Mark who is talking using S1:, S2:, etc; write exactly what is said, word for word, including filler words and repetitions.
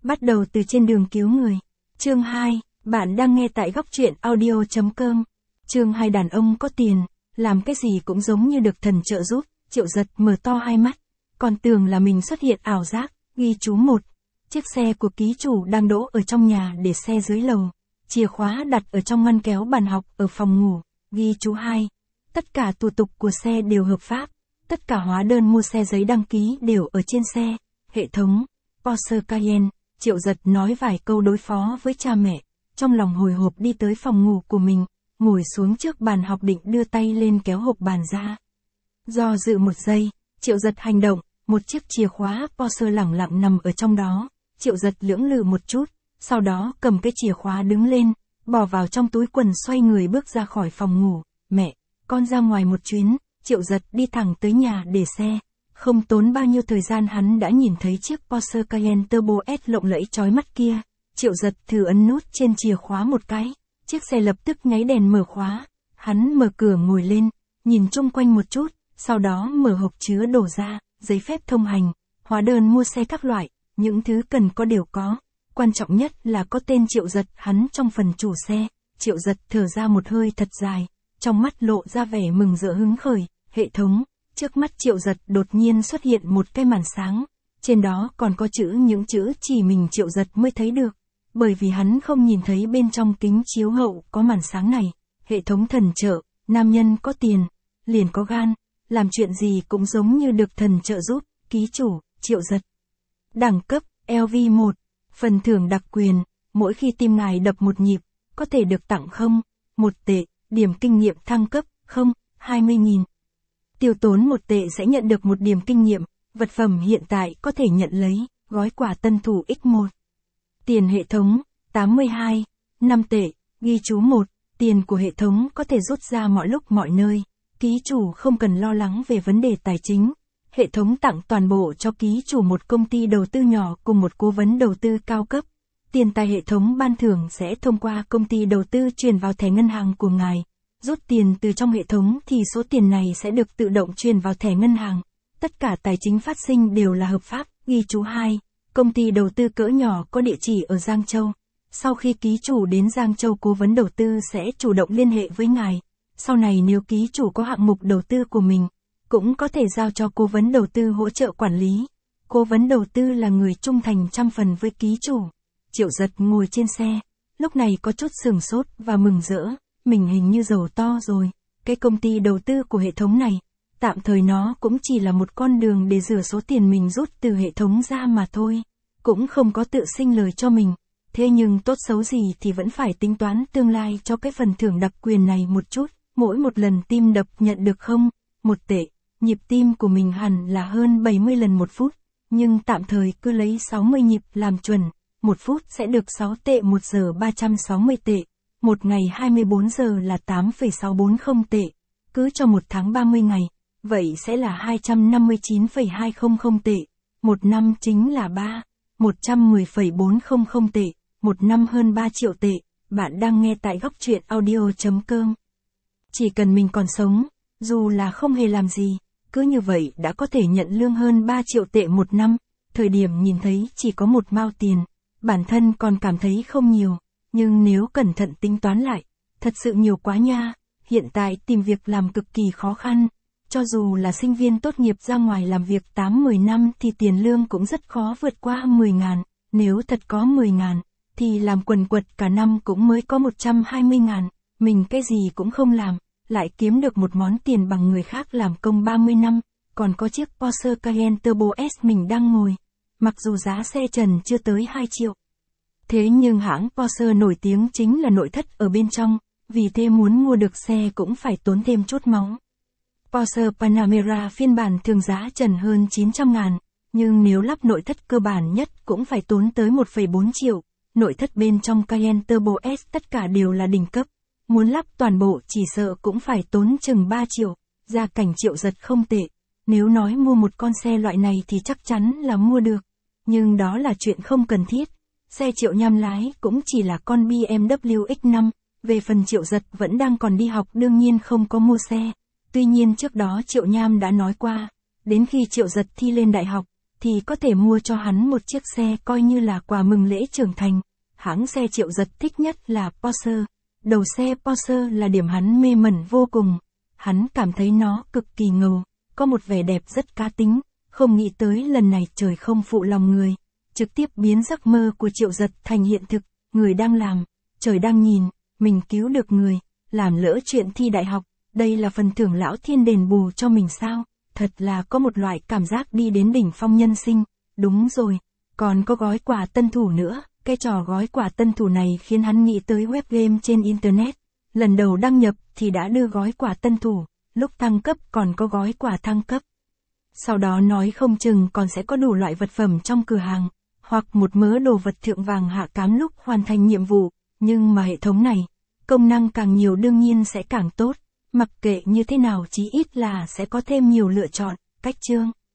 S1: Bắt đầu từ trên đường cứu người. Chương hai, bạn đang nghe tại góc truyện audio chấm com. Chương hai đàn ông có tiền, làm cái gì cũng giống như được thần trợ giúp, Triệu Giật mở to hai mắt, còn tưởng là mình xuất hiện ảo giác, ghi chú một. Chiếc xe của ký chủ đang đỗ ở trong nhà để xe dưới lầu, chìa khóa đặt ở trong ngăn kéo bàn học ở phòng ngủ, ghi chú hai. Tất cả thủ tục của xe đều hợp pháp, tất cả hóa đơn mua xe giấy đăng ký đều ở trên xe, hệ thống, Porsche Cayenne. Triệu Giật nói vài câu đối phó với cha mẹ, trong lòng hồi hộp đi tới phòng ngủ của mình, ngồi xuống trước bàn học định đưa tay lên kéo hộp bàn ra. Do dự một giây, Triệu Giật hành động, một chiếc chìa khóa Porsche lẳng lặng nằm ở trong đó, Triệu Giật lưỡng lự một chút, sau đó cầm cái chìa khóa đứng lên, bỏ vào trong túi quần xoay người bước ra khỏi phòng ngủ. Mẹ, con ra ngoài một chuyến. Triệu Giật đi thẳng tới nhà để xe. Không tốn bao nhiêu thời gian hắn đã nhìn thấy chiếc Porsche Cayenne Turbo S lộng lẫy chói mắt kia. Triệu Giật thử ấn nút trên chìa khóa một cái, chiếc xe lập tức nháy đèn mở khóa. Hắn mở cửa ngồi lên, nhìn chung quanh một chút, sau đó mở hộp chứa đồ ra, giấy phép thông hành, hóa đơn mua xe các loại, những thứ cần có đều có. Quan trọng nhất là có tên Triệu Giật hắn trong phần chủ xe. Triệu Giật thở ra một hơi thật dài, trong mắt lộ ra vẻ mừng rỡ hứng khởi. Hệ thống, trước mắt Triệu Giật đột nhiên xuất hiện một cái màn sáng, trên đó còn có chữ những chữ chỉ mình Triệu Giật mới thấy được, bởi vì hắn không nhìn thấy bên trong kính chiếu hậu có màn sáng này. Hệ thống thần trợ, nam nhân có tiền, liền có gan, làm chuyện gì cũng giống như được thần trợ giúp, ký chủ, Triệu Giật. Đẳng cấp, L V một, phần thưởng đặc quyền, mỗi khi tim ngài đập một nhịp, có thể được tặng không, một tệ, điểm kinh nghiệm thăng cấp, không, hai mươi nghìn. Tiêu tốn một tệ sẽ nhận được một điểm kinh nghiệm, vật phẩm hiện tại có thể nhận lấy, gói quà tân thủ nhân một. Tiền hệ thống, tám mươi hai, năm tệ, ghi chú một, tiền của hệ thống có thể rút ra mọi lúc mọi nơi, ký chủ không cần lo lắng về vấn đề tài chính. Hệ thống tặng toàn bộ cho ký chủ một công ty đầu tư nhỏ cùng một cố vấn đầu tư cao cấp. Tiền tài hệ thống ban thưởng sẽ thông qua công ty đầu tư truyền vào thẻ ngân hàng của ngài. Rút tiền từ trong hệ thống thì số tiền này sẽ được tự động truyền vào thẻ ngân hàng. Tất cả tài chính phát sinh đều là hợp pháp, ghi chú hai. Công ty đầu tư cỡ nhỏ có địa chỉ ở Giang Châu. Sau khi ký chủ đến Giang Châu, cố vấn đầu tư sẽ chủ động liên hệ với ngài. Sau này nếu ký chủ có hạng mục đầu tư của mình, cũng có thể giao cho cố vấn đầu tư hỗ trợ quản lý. Cố vấn đầu tư là người trung thành trăm phần với ký chủ. Triệu Giật ngồi trên xe, lúc này có chút sửng sốt và mừng rỡ. Mình hình như giàu to rồi. Cái công ty đầu tư của hệ thống này, tạm thời nó cũng chỉ là một con đường để rửa số tiền mình rút từ hệ thống ra mà thôi. Cũng không có tự sinh lời cho mình. Thế nhưng tốt xấu gì thì vẫn phải tính toán tương lai cho cái phần thưởng đặc quyền này một chút. Mỗi một lần tim đập nhận được không, một tệ. Nhịp tim của mình hẳn là hơn bảy mươi lần một phút. Nhưng tạm thời cứ lấy sáu mươi nhịp làm chuẩn. Một phút sẽ được sáu tệ, một giờ ba trăm sáu mươi tệ. Một ngày hai mươi bốn giờ là tám phẩy sáu bốn không tệ. Cứ cho một tháng ba mươi ngày, vậy sẽ là hai trăm năm mươi chín phẩy hai không không tệ. Một năm chính là ba, một trăm mười phẩy bốn không không tệ. Một năm hơn ba triệu tệ. Bạn đang nghe tại góc truyện audio chấm com. Chỉ cần mình còn sống, dù là không hề làm gì, cứ như vậy đã có thể nhận lương hơn ba triệu tệ một năm. Thời điểm nhìn thấy chỉ có một mao tiền, bản thân còn cảm thấy không nhiều. Nhưng nếu cẩn thận tính toán lại, thật sự nhiều quá nha. Hiện tại tìm việc làm cực kỳ khó khăn. Cho dù là sinh viên tốt nghiệp ra ngoài làm việc tám mười năm thì tiền lương cũng rất khó vượt qua mười ngàn. Nếu thật có mười ngàn, thì làm quần quật cả năm cũng mới có một trăm hai mươi ngàn. Mình cái gì cũng không làm, lại kiếm được một món tiền bằng người khác làm công ba mươi năm. Còn có chiếc Porsche Cayenne Turbo S mình đang ngồi. Mặc dù giá xe trần chưa tới hai triệu. Thế nhưng hãng Porsche nổi tiếng chính là nội thất ở bên trong, vì thế muốn mua được xe cũng phải tốn thêm chút máu. Porsche Panamera phiên bản thường giá trần hơn chín trăm ngàn, nhưng nếu lắp nội thất cơ bản nhất cũng phải tốn tới một phẩy bốn triệu. Nội thất bên trong Cayenne Turbo S tất cả đều là đỉnh cấp, muốn lắp toàn bộ chỉ sợ cũng phải tốn chừng ba triệu. Gia cảnh Triệu Giật không tệ, nếu nói mua một con xe loại này thì chắc chắn là mua được, nhưng đó là chuyện không cần thiết. Xe Triệu Nham lái cũng chỉ là con B M W X năm, về phần Triệu Giật vẫn đang còn đi học đương nhiên không có mua xe. Tuy nhiên trước đó Triệu Nham đã nói qua, đến khi Triệu Giật thi lên đại học, thì thì có thể mua cho hắn một chiếc xe coi như là quà mừng lễ trưởng thành. Hãng xe Triệu Giật thích nhất là Porsche. Đầu xe Porsche là điểm hắn mê mẩn vô cùng. Hắn cảm thấy nó cực kỳ ngầu, có một vẻ đẹp rất cá tính, không nghĩ tới lần này trời không phụ lòng người, trực tiếp biến giấc mơ của Triệu Giật thành hiện thực. Người đang làm, trời đang nhìn, mình cứu được người, làm lỡ chuyện thi đại học, đây là phần thưởng lão thiên đền bù cho mình sao? Thật là có một loại cảm giác đi đến đỉnh phong nhân sinh. Đúng rồi, còn có gói quà tân thủ nữa. Cái trò gói quà tân thủ này khiến hắn nghĩ tới web game trên Internet. Lần đầu đăng nhập thì đã đưa gói quà tân thủ, lúc thăng cấp còn có gói quà thăng cấp. Sau đó nói không chừng còn sẽ có đủ loại vật phẩm trong cửa hàng, hoặc một mớ đồ vật thượng vàng hạ cám lúc hoàn thành nhiệm vụ. Nhưng mà hệ thống này, công năng càng nhiều đương nhiên sẽ càng tốt. Mặc kệ như thế nào chí ít là sẽ có thêm nhiều lựa chọn. Cách chương